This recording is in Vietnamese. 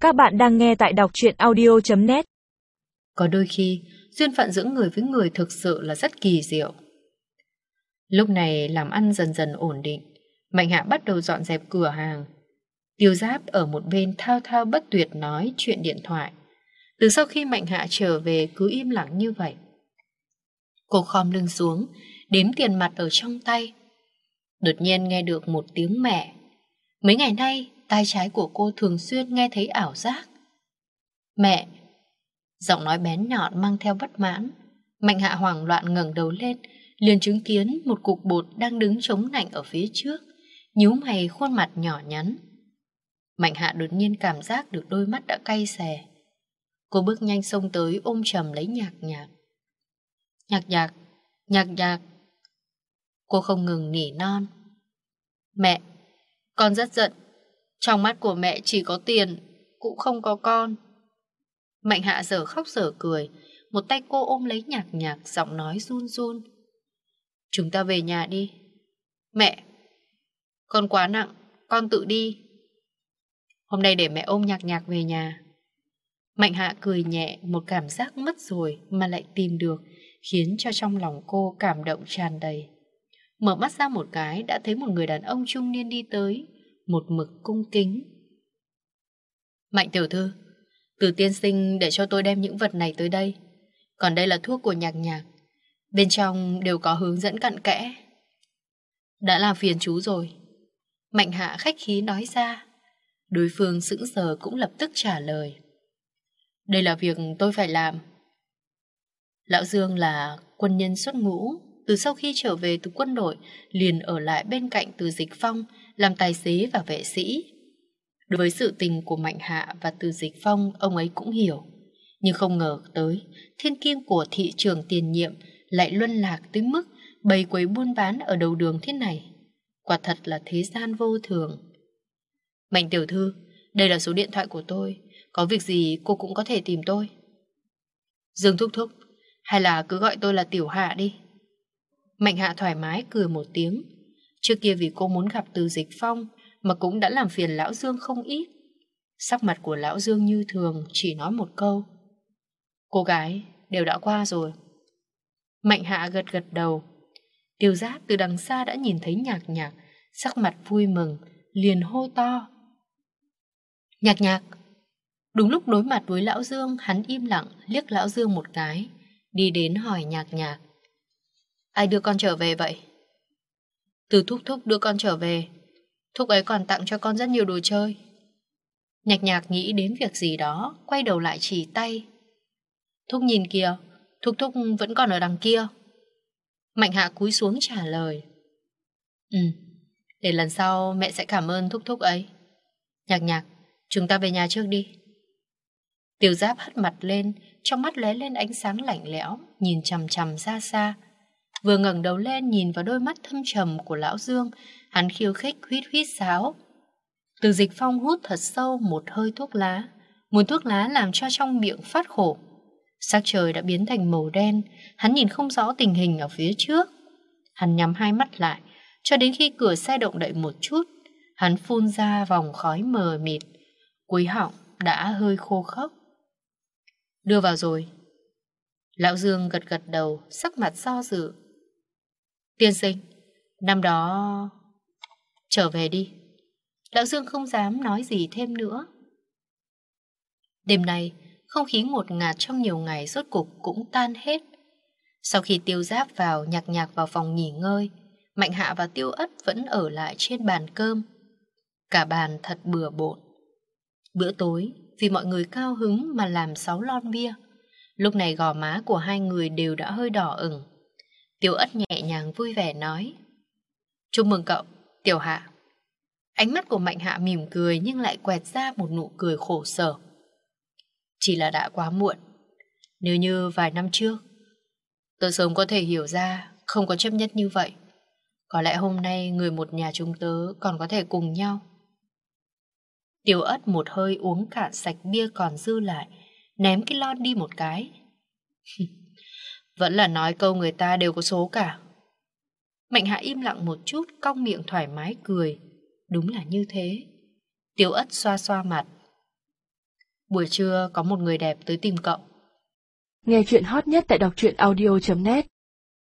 Các bạn đang nghe tại đọc truyện audio.net. Có đôi khi, duyên phận giữa người với người thực sự là rất kỳ diệu. Lúc này làm ăn dần dần ổn định, Mạnh Hạ bắt đầu dọn dẹp cửa hàng. Tiêu Giáp ở một bên thao thao bất tuyệt nói chuyện điện thoại. Từ sau khi Mạnh Hạ trở về cứ im lặng như vậy. Cô khom lưng xuống, đếm tiền mặt ở trong tay. Đột nhiên nghe được một tiếng mẹ. Mấy ngày nay, tai trái của cô thường xuyên nghe thấy ảo giác. Mẹ! Giọng nói bén nhọn mang theo bất mãn. Mạnh Hạ hoảng loạn ngẩng đầu lên, liền chứng kiến một cục bột đang đứng chống nạnh ở phía trước, nhíu mày khuôn mặt nhỏ nhắn. Mạnh Hạ đột nhiên cảm giác được đôi mắt đã cay xè. Cô bước nhanh xông tới ôm chầm lấy Nhạc Nhạc. Nhạc Nhạc, Nhạc Nhạc. Cô không ngừng nỉ non. Mẹ, con rất giận. Trong mắt của mẹ chỉ có tiền, cũng không có con. Mạnh Hạ dở khóc dở cười, một tay cô ôm lấy Nhạc Nhạc, giọng nói run run. Chúng ta về nhà đi. Mẹ, con quá nặng, con tự đi. Hôm nay để mẹ ôm Nhạc Nhạc về nhà. Mạnh Hạ cười nhẹ, một cảm giác mất rồi mà lại tìm được, khiến cho trong lòng cô cảm động tràn đầy. Mở mắt ra một cái đã thấy một người đàn ông trung niên đi tới, một mực cung kính. Mạnh tiểu thư, Từ tiên sinh để cho tôi đem những vật này tới đây. Còn đây là thuốc của Nhạc Nhạc, bên trong đều có hướng dẫn cặn kẽ. Đã làm phiền chú rồi. Mạnh Hạ khách khí nói ra. Đối phương sững sờ cũng lập tức trả lời. Đây là việc tôi phải làm. Lão Dương là quân nhân xuất ngũ, từ sau khi trở về từ quân đội liền ở lại bên cạnh Từ Dịch Phong làm tài xế và vệ sĩ. Đối với sự tình của Mạnh Hạ và Từ Dịch Phong, ông ấy cũng hiểu, nhưng không ngờ tới thiên kim của thị trường tiền nhiệm lại luân lạc tới mức bày quấy buôn bán ở đầu đường thế này. Quả thật là thế gian vô thường. Mạnh tiểu thư, đây là số điện thoại của tôi, có việc gì cô cũng có thể tìm tôi. Dương thúc thúc, hay là cứ gọi tôi là Tiểu Hạ đi. Mạnh Hạ thoải mái cười một tiếng. Trước kia vì cô muốn gặp Từ Dịch Phong mà cũng đã làm phiền lão Dương không ít. Sắc mặt của lão Dương như thường, chỉ nói một câu. Cô gái đều đã qua rồi. Mạnh Hạ gật gật đầu. Tiêu Giáp từ đằng xa đã nhìn thấy Nhạc Nhạc, sắc mặt vui mừng, liền hô to. Nhạc Nhạc! Đúng lúc đối mặt với lão Dương, hắn im lặng liếc lão Dương một cái, đi đến hỏi Nhạc Nhạc. Ai đưa con trở về vậy? Từ thúc thúc đưa con trở về. Thúc ấy còn tặng cho con rất nhiều đồ chơi. Nhạc Nhạc nghĩ đến việc gì đó, quay đầu lại chỉ tay. Thúc nhìn kìa, thúc thúc vẫn còn ở đằng kia. Mạnh Hạ cúi xuống trả lời. Để lần sau mẹ sẽ cảm ơn thúc thúc ấy. Nhạc Nhạc, chúng ta về nhà trước đi. Tiêu Giáp hất mặt lên, trong mắt lóe lên ánh sáng lạnh lẽo, nhìn chằm chằm ra xa. Vừa ngẩng đầu lên nhìn vào đôi mắt thâm trầm của lão Dương, hắn khiêu khích huýt huýt sáo. Từ Dịch Phong hút thật sâu một hơi thuốc lá, mùi thuốc lá làm cho trong miệng phát khổ. Sắc trời đã biến thành màu đen, hắn nhìn không rõ tình hình ở phía trước. Hắn nhắm hai mắt lại, cho đến khi cửa xe động đậy một chút, hắn phun ra vòng khói mờ mịt, cuối họng đã hơi khô khốc. Đưa vào rồi. Lão Dương gật gật đầu, sắc mặt do dự. Tiên sinh, năm đó... Trở về đi. Lão Dương không dám nói gì thêm nữa. Đêm nay, không khí ngột ngạt trong nhiều ngày rốt cục cũng tan hết. Sau khi Tiêu Giáp vào, Nhạc Nhạc vào phòng nghỉ ngơi, Mạnh Hạ và Tiêu Ất vẫn ở lại trên bàn cơm. Cả bàn thật bừa bộn. Bữa tối, vì mọi người cao hứng mà làm 6 lon bia. Lúc này gò má của hai người đều đã hơi đỏ ửng. Tiêu Ất nhẹ nhàng vui vẻ nói. Chúc mừng cậu, Tiểu Hạ. Ánh mắt của Mạnh Hạ mỉm cười nhưng lại quẹt ra một nụ cười khổ sở. Chỉ là đã quá muộn. Nếu như vài năm trước, tôi sớm có thể hiểu ra không có chấp nhất như vậy. Có lẽ hôm nay người một nhà chúng tớ còn có thể cùng nhau. Tiêu Ất một hơi uống cạn sạch bia còn dư lại, ném cái lon đi một cái. Vẫn là nói câu người ta đều có số cả. Mạnh Hạ im lặng một chút, cong miệng thoải mái cười. Đúng là như thế. Tiêu Ất xoa xoa mặt. Buổi trưa có một người đẹp tới tìm cậu. Nghe chuyện hot nhất tại đọc truyện audio.net